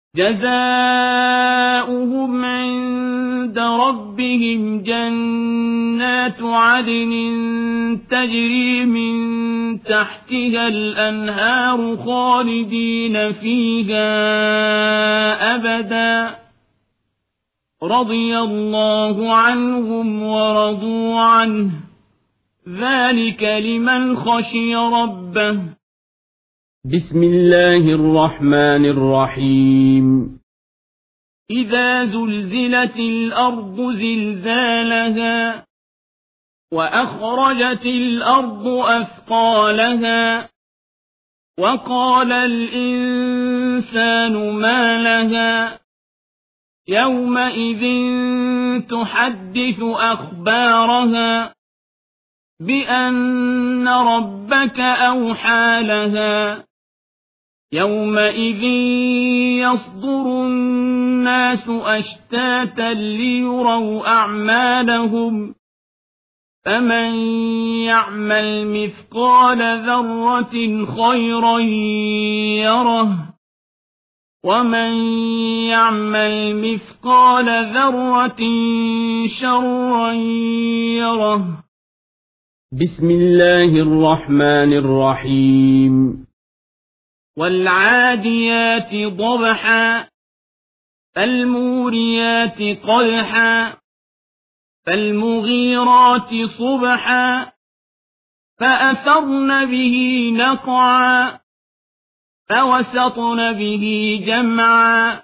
جزاؤهم عند ربهم جنات عدن تجري من تحتها الأنهار خالدين فيها أبدا رضي الله عنهم ورضوا عنه ذلك لمن خشي ربه. بسم الله الرحمن الرحيم. إذا زلزلت الأرض زلزالها وأخرجت الأرض أثقالها وقال الإنسان ما لها يومئذ تحدث أخبارها بأن ربك أوحى لها يومئذ يصدر الناس أشتاتا ليروا أعمالهم فمن يعمل مثقال ذرة خيرا يره ومن يعمل مثقال ذرة شرا يره. بسم الله الرحمن الرحيم. والعاديات ضبحا فالموريات قدحا فالمغيرات صبحا فأثرن به نقعا فوسطن به جمعا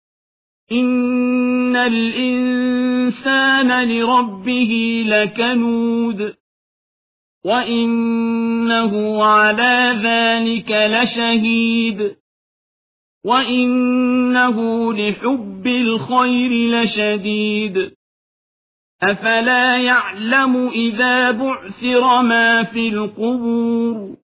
إن الإنسان لربه لكنود وإنه على ذلك لشهيد وإنه لحب الخير لشديد أفلا يعلم إذا بعثر ما في القبور